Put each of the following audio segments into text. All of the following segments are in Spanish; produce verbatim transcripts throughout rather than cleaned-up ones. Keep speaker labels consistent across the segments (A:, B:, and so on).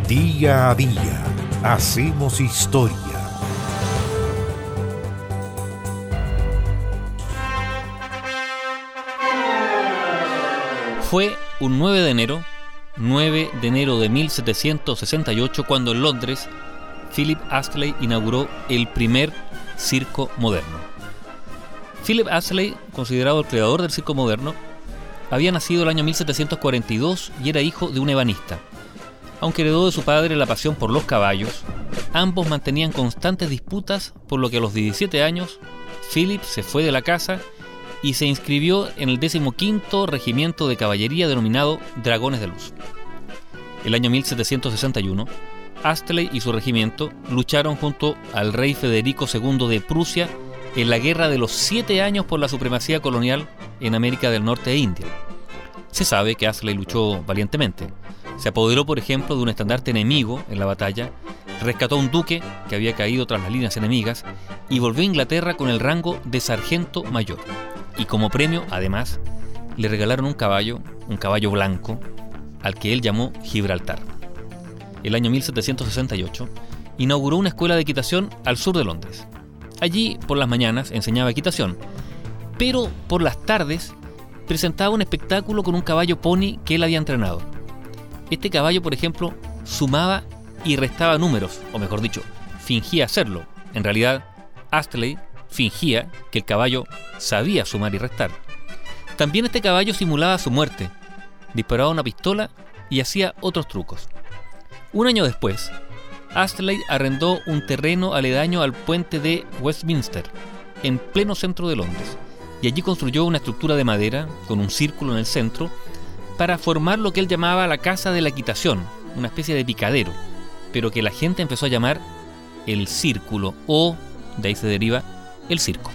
A: Día a día hacemos historia.
B: Fue un nueve de enero, nueve de enero de mil setecientos sesenta y ocho, cuando en Londres Philip Astley inauguró el primer circo moderno. Philip Astley, considerado el creador del circo moderno, había nacido el año mil setecientos cuarenta y dos y era hijo de un ebanista. Aunque heredó de su padre la pasión por los caballos, ambos mantenían constantes disputas, por lo que a los diecisiete años Philip se fue de la casa y se inscribió en el decimoquinto regimiento de caballería denominado Dragones de Luz. El año mil setecientos sesenta y uno, Astley y su regimiento lucharon junto al rey Federico segundo de Prusia en la Guerra de los Siete Años por la supremacía colonial en América del Norte e India. Se sabe que Astley luchó valientemente. Se apoderó, por ejemplo, de un estandarte enemigo en la batalla, rescató a un duque que había caído tras las líneas enemigas y volvió a Inglaterra con el rango de sargento mayor. Y como premio, además, le regalaron un caballo, un caballo blanco, al que él llamó Gibraltar. El año mil setecientos sesenta y ocho inauguró una escuela de equitación al sur de Londres. Allí, por las mañanas, enseñaba equitación, pero por las tardes presentaba un espectáculo con un caballo pony que él había entrenado. Este caballo, por ejemplo, sumaba y restaba números, o mejor dicho, fingía hacerlo. En realidad, Astley fingía que el caballo sabía sumar y restar. También este caballo simulaba su muerte, disparaba una pistola y hacía otros trucos. Un año después, Astley arrendó un terreno aledaño al puente de Westminster, en pleno centro de Londres, y allí construyó una estructura de madera con un círculo en el centro para formar lo que él llamaba la Casa de la Equitación, una especie de picadero, pero que la gente empezó a llamar el Círculo, o, de ahí se deriva, el circo.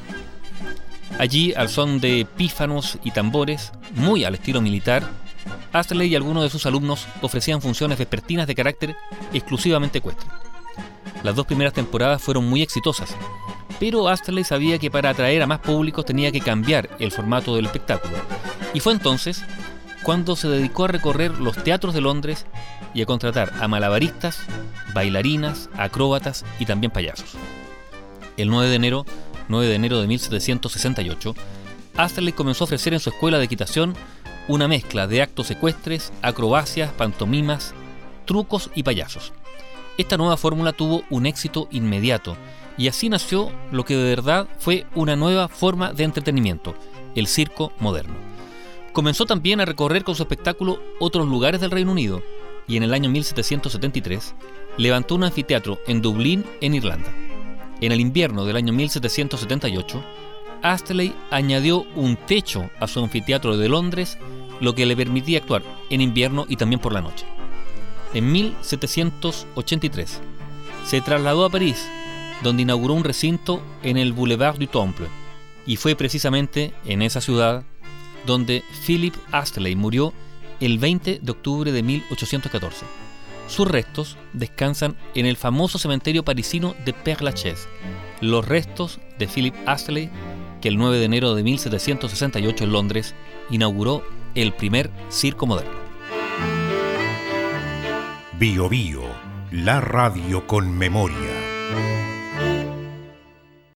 B: Allí, al son de pífanos y tambores, muy al estilo militar, Astley y algunos de sus alumnos ofrecían funciones vespertinas de carácter exclusivamente ecuestre. Las dos primeras temporadas fueron muy exitosas, pero Astley sabía que para atraer a más públicos tenía que cambiar el formato del espectáculo, y fue entonces cuando se dedicó a recorrer los teatros de Londres y a contratar a malabaristas, bailarinas, acróbatas y también payasos. El nueve de enero, nueve de enero de mil setecientos sesenta y ocho, Astley comenzó a ofrecer en su escuela de equitación una mezcla de actos ecuestres, acrobacias, pantomimas, trucos y payasos. Esta nueva fórmula tuvo un éxito inmediato y así nació lo que de verdad fue una nueva forma de entretenimiento, el circo moderno. Comenzó también a recorrer con su espectáculo otros lugares del Reino Unido y en el año mil setecientos setenta y tres levantó un anfiteatro en Dublín, en Irlanda. En el invierno del año mil setecientos setenta y ocho, Astley añadió un techo a su anfiteatro de Londres, lo que le permitía actuar en invierno y también por la noche. En mil setecientos ochenta y tres se trasladó a París, donde inauguró un recinto en el Boulevard du Temple, y fue precisamente en esa ciudad donde Philip Astley murió el veinte de octubre de mil ochocientos catorce. Sus restos descansan en el famoso cementerio parisino de Père Lachaise, los restos de Philip Astley, que el nueve de enero de mil setecientos sesenta y ocho en Londres inauguró el primer circo moderno.
A: Bio Bio, la radio con memoria.